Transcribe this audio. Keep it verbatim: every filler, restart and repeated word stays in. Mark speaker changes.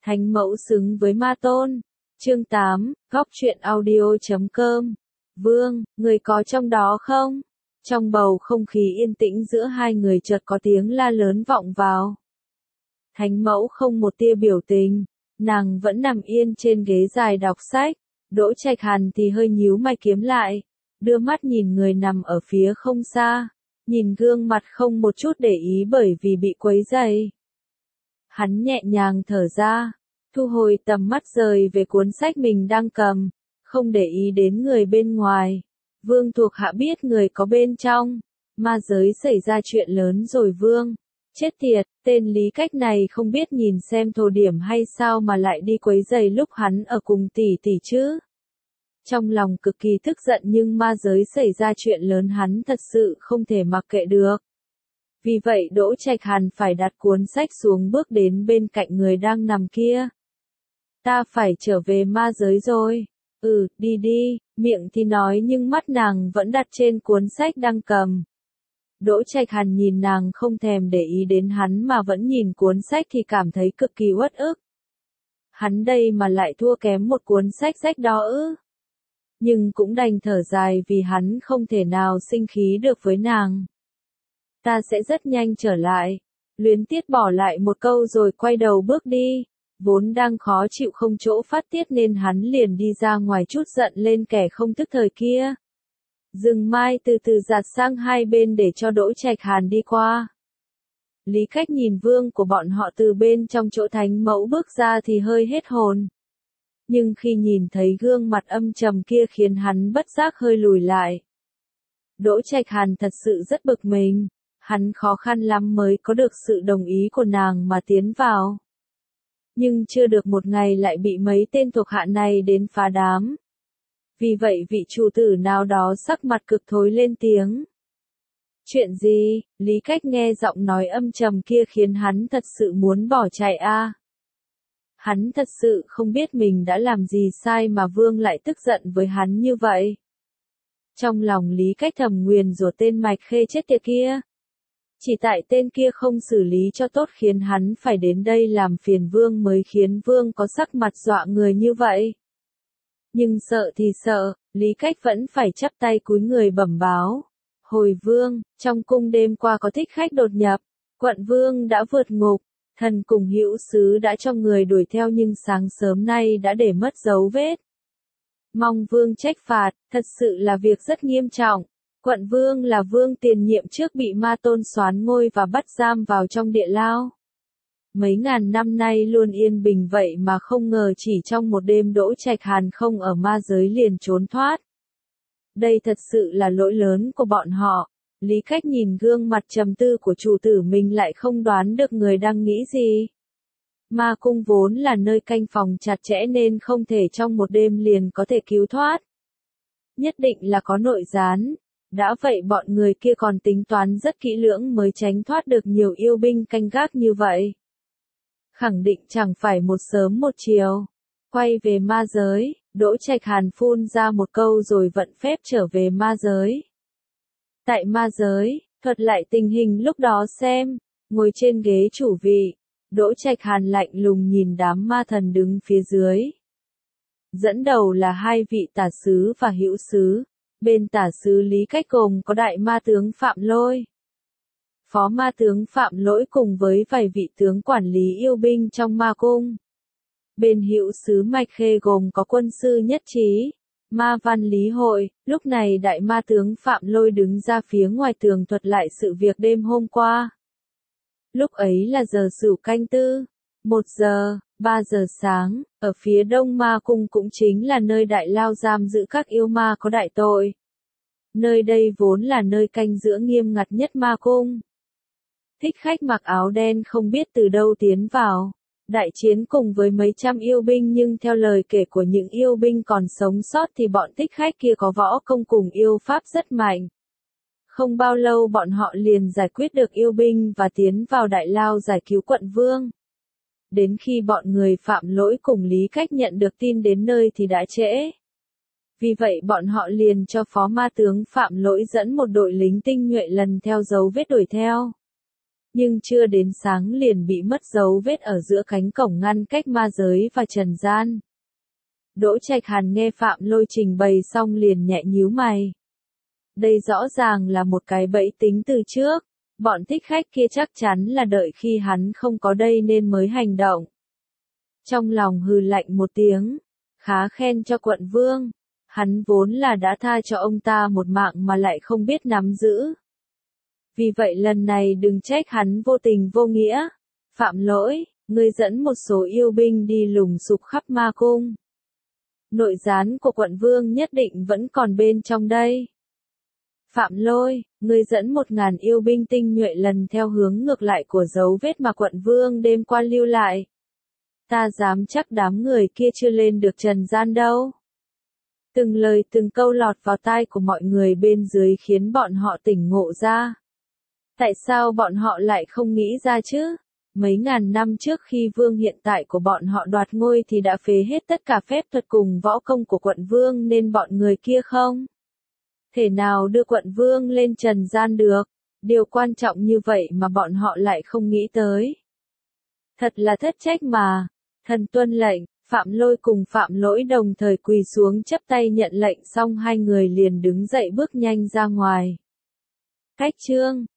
Speaker 1: Thánh mẫu xứng với ma tôn. Chương tám, góc truyện audio chấm com. Vương, người có trong đó không? Trong bầu không khí yên tĩnh giữa hai người chợt có tiếng la lớn vọng vào. Thánh mẫu không một tia biểu tình, nàng vẫn nằm yên trên ghế dài đọc sách. Đỗ Trạch Hàn thì hơi nhíu mày kiếm lại, đưa mắt nhìn người nằm ở phía không xa, nhìn gương mặt không một chút để ý bởi vì bị quấy rầy. Hắn nhẹ nhàng thở ra, thu hồi tầm mắt rời về cuốn sách mình đang cầm, không để ý đến người bên ngoài. Vương thuộc hạ biết người có bên trong, ma giới xảy ra chuyện lớn rồi Vương. Chết tiệt, tên Lý Cách này không biết nhìn xem thổ điểm hay sao mà lại đi quấy rầy lúc hắn ở cùng tỷ tỷ chứ. Trong lòng cực kỳ tức giận nhưng ma giới xảy ra chuyện lớn hắn thật sự không thể mặc kệ được. Vì vậy Đỗ Trạch Hàn phải đặt cuốn sách xuống bước đến bên cạnh người đang nằm kia. Ta phải trở về ma giới rồi. Ừ, đi đi, miệng thì nói nhưng mắt nàng vẫn đặt trên cuốn sách đang cầm. Đỗ Trạch Hàn nhìn nàng không thèm để ý đến hắn mà vẫn nhìn cuốn sách thì cảm thấy cực kỳ uất ức. Hắn đây mà lại thua kém một cuốn sách rách đó ư. Nhưng cũng đành thở dài vì hắn không thể nào sinh khí được với nàng. Ta sẽ rất nhanh trở lại. Luyến Tiết bỏ lại một câu rồi quay đầu bước đi. Vốn đang khó chịu không chỗ phát tiết nên hắn liền đi ra ngoài chút giận lên kẻ không thức thời kia. Rừng mai từ từ giạt sang hai bên để cho Đỗ Trạch Hàn đi qua. Lý Cách nhìn vương của bọn họ từ bên trong chỗ thánh mẫu bước ra thì hơi hết hồn. Nhưng khi nhìn thấy gương mặt âm trầm kia khiến hắn bất giác hơi lùi lại. Đỗ Trạch Hàn thật sự rất bực mình, hắn khó khăn lắm mới có được sự đồng ý của nàng mà tiến vào. Nhưng chưa được một ngày lại bị mấy tên thuộc hạ này đến phá đám. Vì vậy vị chủ tử nào đó sắc mặt cực thối lên tiếng. Chuyện gì? Lý Cách nghe giọng nói âm trầm kia khiến hắn thật sự muốn bỏ chạy a. À? Hắn thật sự không biết mình đã làm gì sai mà vương lại tức giận với hắn như vậy. Trong lòng Lý Cách thầm nguyền rủa tên Mạch Khê chết tiệt kia. Chỉ tại tên kia không xử lý cho tốt khiến hắn phải đến đây làm phiền vương mới khiến vương có sắc mặt dọa người như vậy. Nhưng sợ thì sợ, Lý Cách vẫn phải chắp tay cúi người bẩm báo. Hồi vương, trong cung đêm qua có thích khách đột nhập, quận vương đã vượt ngục, thần cùng hữu sứ đã cho người đuổi theo nhưng sáng sớm nay đã để mất dấu vết. Mong vương trách phạt, thật sự là việc rất nghiêm trọng. Quận vương là vương tiền nhiệm trước bị ma tôn soán ngôi và bắt giam vào trong địa lao. Mấy ngàn năm nay luôn yên bình vậy mà không ngờ chỉ trong một đêm Đỗ Trạch Hàn không ở ma giới liền trốn thoát. Đây thật sự là lỗi lớn của bọn họ. Lý Cách nhìn gương mặt trầm tư của chủ tử mình lại không đoán được người đang nghĩ gì. Ma cung vốn là nơi canh phòng chặt chẽ nên không thể trong một đêm liền có thể cứu thoát. Nhất định là có nội gián. Đã vậy bọn người kia còn tính toán rất kỹ lưỡng mới tránh thoát được nhiều yêu binh canh gác như vậy. Khẳng định chẳng phải một sớm một chiều. Quay về ma giới, Đỗ Trạch Hàn phun ra một câu rồi vận phép trở về ma giới. Tại ma giới, thuật lại tình hình lúc đó xem, ngồi trên ghế chủ vị, Đỗ Trạch Hàn lạnh lùng nhìn đám ma thần đứng phía dưới. Dẫn đầu là hai vị tả sứ và hữu sứ, bên tả sứ Lý Cách gồm có đại ma tướng Phạm Lôi. Phó ma tướng Phạm Lỗi cùng với vài vị tướng quản lý yêu binh trong ma cung. Bên hữu sứ Mạch Khê gồm có quân sư Nhất Trí, ma văn Lý Hội, lúc này đại ma tướng Phạm Lôi đứng ra phía ngoài tường thuật lại sự việc đêm hôm qua. Lúc ấy là giờ sửu canh tư, một giờ, ba giờ sáng, ở phía đông ma cung cũng chính là nơi đại lao giam giữ các yêu ma có đại tội. Nơi đây vốn là nơi canh giữ nghiêm ngặt nhất ma cung. Thích khách mặc áo đen không biết từ đâu tiến vào, đại chiến cùng với mấy trăm yêu binh nhưng theo lời kể của những yêu binh còn sống sót thì bọn thích khách kia có võ công cùng yêu pháp rất mạnh. Không bao lâu bọn họ liền giải quyết được yêu binh và tiến vào đại lao giải cứu quận vương. Đến khi bọn người Phạm Lỗi cùng Lý Cách nhận được tin đến nơi thì đã trễ. Vì vậy bọn họ liền cho phó ma tướng Phạm Lỗi dẫn một đội lính tinh nhuệ lần theo dấu vết đuổi theo. nhưng chưa đến sáng liền bị mất dấu vết ở giữa cánh cổng ngăn cách ma giới và trần gian. Đỗ Trạch Hàn nghe Phạm Lôi trình bày xong liền nhẹ nhíu mày. Đây rõ ràng là một cái bẫy tính từ trước, bọn thích khách kia chắc chắn là đợi khi hắn không có đây nên mới hành động. Trong lòng hừ lạnh một tiếng, khá khen cho quận vương, hắn vốn là đã tha cho ông ta một mạng mà lại không biết nắm giữ. Vì vậy lần này đừng trách hắn vô tình vô nghĩa. Phạm Lỗi, ngươi dẫn một số yêu binh đi lùng sục khắp ma cung. Nội gián của quận vương nhất định vẫn còn bên trong đây. Phạm Lôi, ngươi dẫn một ngàn yêu binh tinh nhuệ lần theo hướng ngược lại của dấu vết mà quận vương đêm qua lưu lại. Ta dám chắc đám người kia chưa lên được trần gian đâu. Từng lời từng câu lọt vào tai của mọi người bên dưới khiến bọn họ tỉnh ngộ ra. Tại sao bọn họ lại không nghĩ ra chứ? Mấy ngàn năm trước khi vương hiện tại của bọn họ đoạt ngôi thì đã phế hết tất cả phép thuật cùng võ công của quận vương nên bọn người kia không thể nào đưa quận vương lên trần gian được. Điều quan trọng như vậy mà bọn họ lại không nghĩ tới. Thật là thất trách mà. Thần tuân lệnh, Phạm Lôi cùng Phạm Lỗi đồng thời quỳ xuống chắp tay nhận lệnh xong hai người liền đứng dậy bước nhanh ra ngoài. Cách chương